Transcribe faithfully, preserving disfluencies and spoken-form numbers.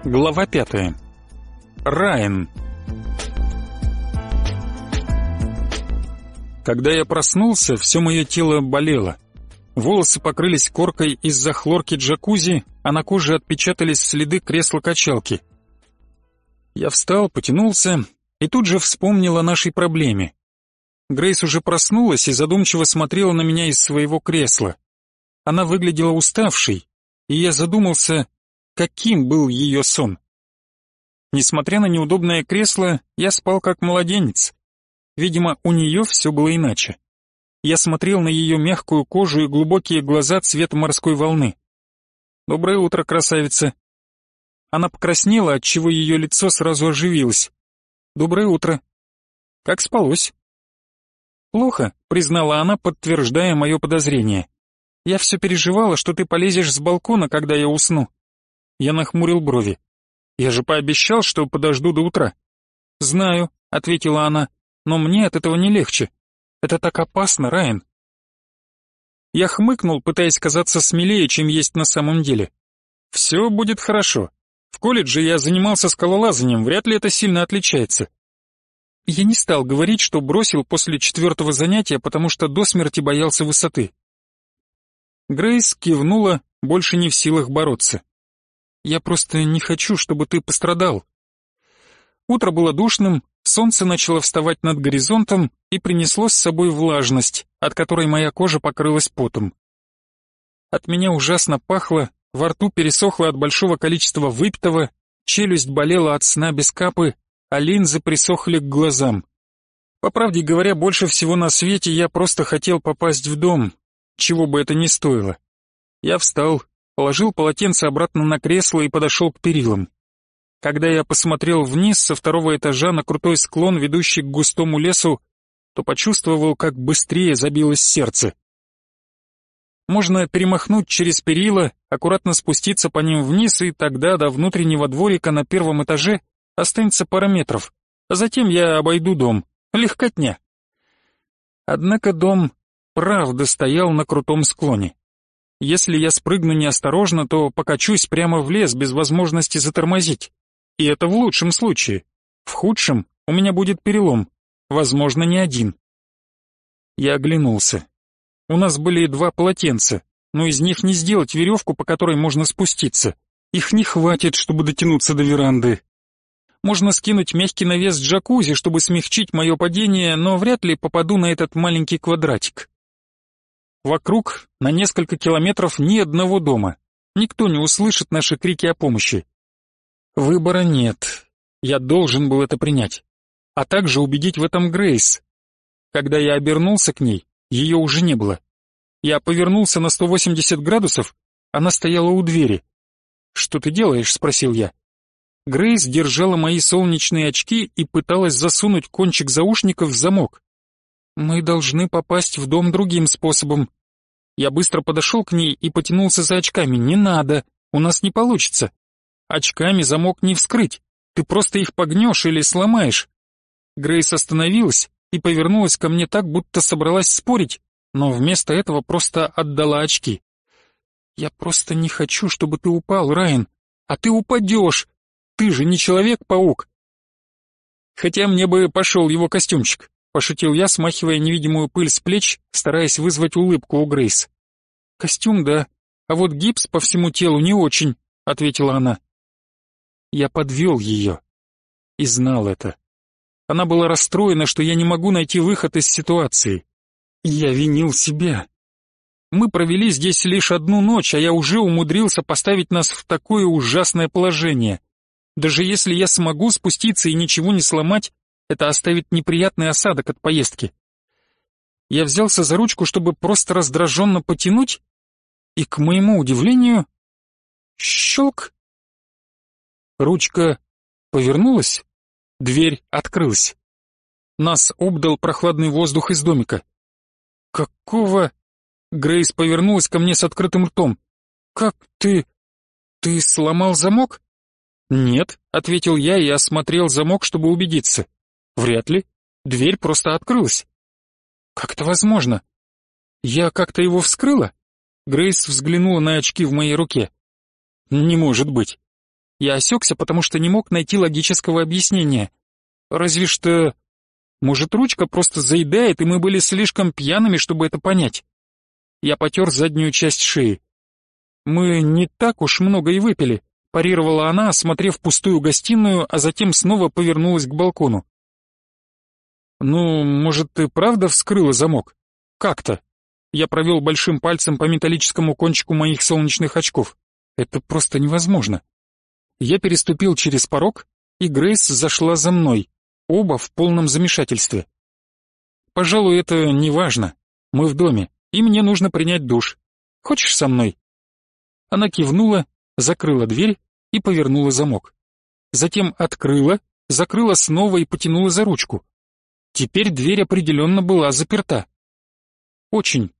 Глава пятая. Райан. Когда я проснулся, все мое тело болело. Волосы покрылись коркой из-за хлорки джакузи, а на коже отпечатались следы кресла-качалки. Я встал, потянулся и тут же вспомнил о нашей проблеме. Грейс уже проснулась и задумчиво смотрела на меня из своего кресла. Она выглядела уставшей, и я задумался, каким был ее сон. Несмотря на неудобное кресло, я спал как младенец. Видимо, у нее все было иначе. Я смотрел на ее мягкую кожу и глубокие глаза цвета морской волны. «Доброе утро, красавица!» Она покраснела, отчего ее лицо сразу оживилось. «Доброе утро!» «Как спалось?» «Плохо», — признала она, подтверждая мое подозрение. «Я все переживала, что ты полезешь с балкона, когда я усну». Я нахмурил брови. «Я же пообещал, что подожду до утра». «Знаю», — ответила она, — «но мне от этого не легче. Это так опасно, Райан». Я хмыкнул, пытаясь казаться смелее, чем есть на самом деле. «Все будет хорошо. В колледже я занимался скалолазанием, вряд ли это сильно отличается». Я не стал говорить, что бросил после четвертого занятия, потому что до смерти боялся высоты. Грейс кивнула, больше не в силах бороться. «Я просто не хочу, чтобы ты пострадал». Утро было душным, солнце начало вставать над горизонтом и принесло с собой влажность, от которой моя кожа покрылась потом. От меня ужасно пахло, во рту пересохло от большого количества выпитого, челюсть болела от сна без капы, а линзы присохли к глазам. По правде говоря, больше всего на свете я просто хотел попасть в дом, чего бы это ни стоило. Я встал, положил полотенце обратно на кресло и подошел к перилам. Когда я посмотрел вниз со второго этажа на крутой склон, ведущий к густому лесу, то почувствовал, как быстрее забилось сердце. Можно перемахнуть через перила, аккуратно спуститься по ним вниз, и тогда до внутреннего дворика на первом этаже останется пара метров, а затем я обойду дом. Легкотня. Однако дом правда стоял на крутом склоне. Если я спрыгну неосторожно, то покачусь прямо в лес без возможности затормозить. И это в лучшем случае. В худшем у меня будет перелом, возможно, не один. Я оглянулся. У нас были два полотенца, но из них не сделать веревку, по которой можно спуститься. Их не хватит, чтобы дотянуться до веранды. Можно скинуть мягкий навес джакузи, чтобы смягчить мое падение, но вряд ли попаду на этот маленький квадратик. Вокруг на несколько километров ни одного дома. Никто не услышит наши крики о помощи. Выбора нет. Я должен был это принять. А также убедить в этом Грейс. Когда я обернулся к ней, ее уже не было. Я повернулся на сто восемьдесят градусов, она стояла у двери. «Что ты делаешь?» — спросил я. Грейс держала мои солнечные очки и пыталась засунуть кончик заушников в замок. «Мы должны попасть в дом другим способом». Я быстро подошел к ней и потянулся за очками. «Не надо, у нас не получится. Очками замок не вскрыть, ты просто их погнешь или сломаешь». Грейс остановилась и повернулась ко мне так, будто собралась спорить, но вместо этого просто отдала очки. «Я просто не хочу, чтобы ты упал, Райан, а ты упадешь. Ты же не Человек-паук». «Хотя мне бы пошел его костюмчик», — пошутил я, смахивая невидимую пыль с плеч, стараясь вызвать улыбку у Грейс. «Костюм, да, а вот гипс по всему телу не очень», — ответила она. Я подвел ее и знал это. Она была расстроена, что я не могу найти выход из ситуации. Я винил себя. Мы провели здесь лишь одну ночь, а я уже умудрился поставить нас в такое ужасное положение. Даже если я смогу спуститься и ничего не сломать, это оставит неприятный осадок от поездки. Я взялся за ручку, чтобы просто раздраженно потянуть, и, к моему удивлению, щелк. Ручка повернулась, дверь открылась. Нас обдал прохладный воздух из домика. «Какого...» Грейс повернулась ко мне с открытым ртом. «Как ты... ты сломал замок?» «Нет», — ответил я и осмотрел замок, чтобы убедиться. «Вряд ли. Дверь просто открылась». «Как это возможно? Я как-то его вскрыла?» Грейс взглянула на очки в моей руке. «Не может быть. Я осекся, потому что не мог найти логического объяснения. Разве что... Может, ручка просто заедает, и мы были слишком пьяными, чтобы это понять. Я потер заднюю часть шеи. «Мы не так уж много и выпили», — парировала она, осмотрев пустую гостиную, а затем снова повернулась к балкону. «Ну, может, ты правда вскрыла замок? Как-то?» Я провел большим пальцем по металлическому кончику моих солнечных очков. «Это просто невозможно». Я переступил через порог, и Грейс зашла за мной. Оба в полном замешательстве. «Пожалуй, это не важно. Мы в доме, и мне нужно принять душ. Хочешь со мной?» Она кивнула, закрыла дверь и повернула замок. Затем открыла, закрыла снова и потянула за ручку. Теперь дверь определенно была заперта. Очень,